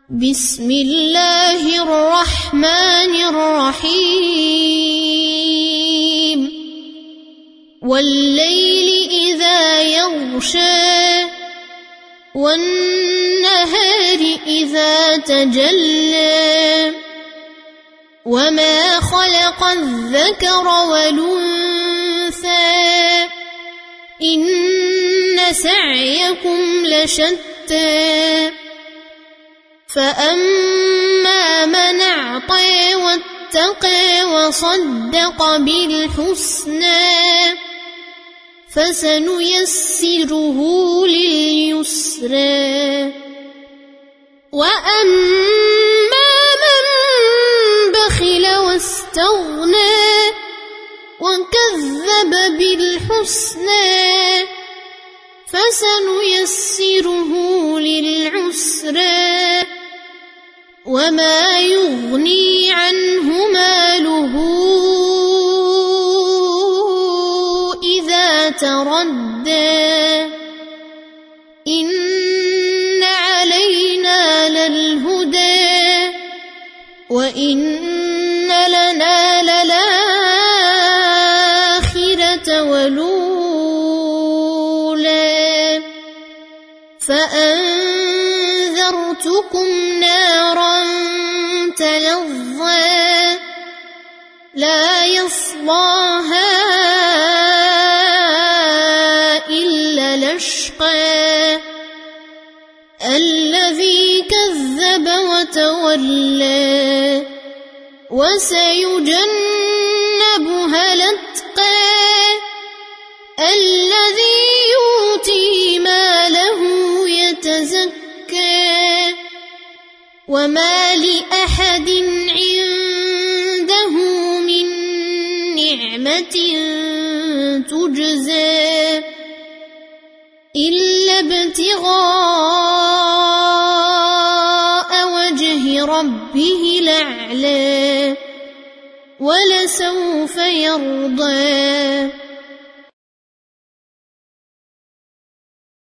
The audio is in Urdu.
بسم الله الرحمن الرحيم والليل إذا يغشى والنهار إذا تجلى وما خلق الذكر والأنثى إن سعيكم لشتى فأما من أعطى واتقى وصدق بالحسنى فسنيسره لليسرى وأما من بخل واستغنى وكذب بالحسنى فسنيسره للعسرى وما يغني عنه ماله إذا تردى إن علينا للهدى وإن لنا للآخرة والأولى فأنذرتكم نارا تلظى لا يصلاها إلا الأشقى الذي كذب وتولى وسيجنبها الأتقى الذي يؤتي ماله يتزكى وما لأحد عنده من نعمة تجزى إلا ابتغاء وجه ربه الأعلى ولسوف يرضى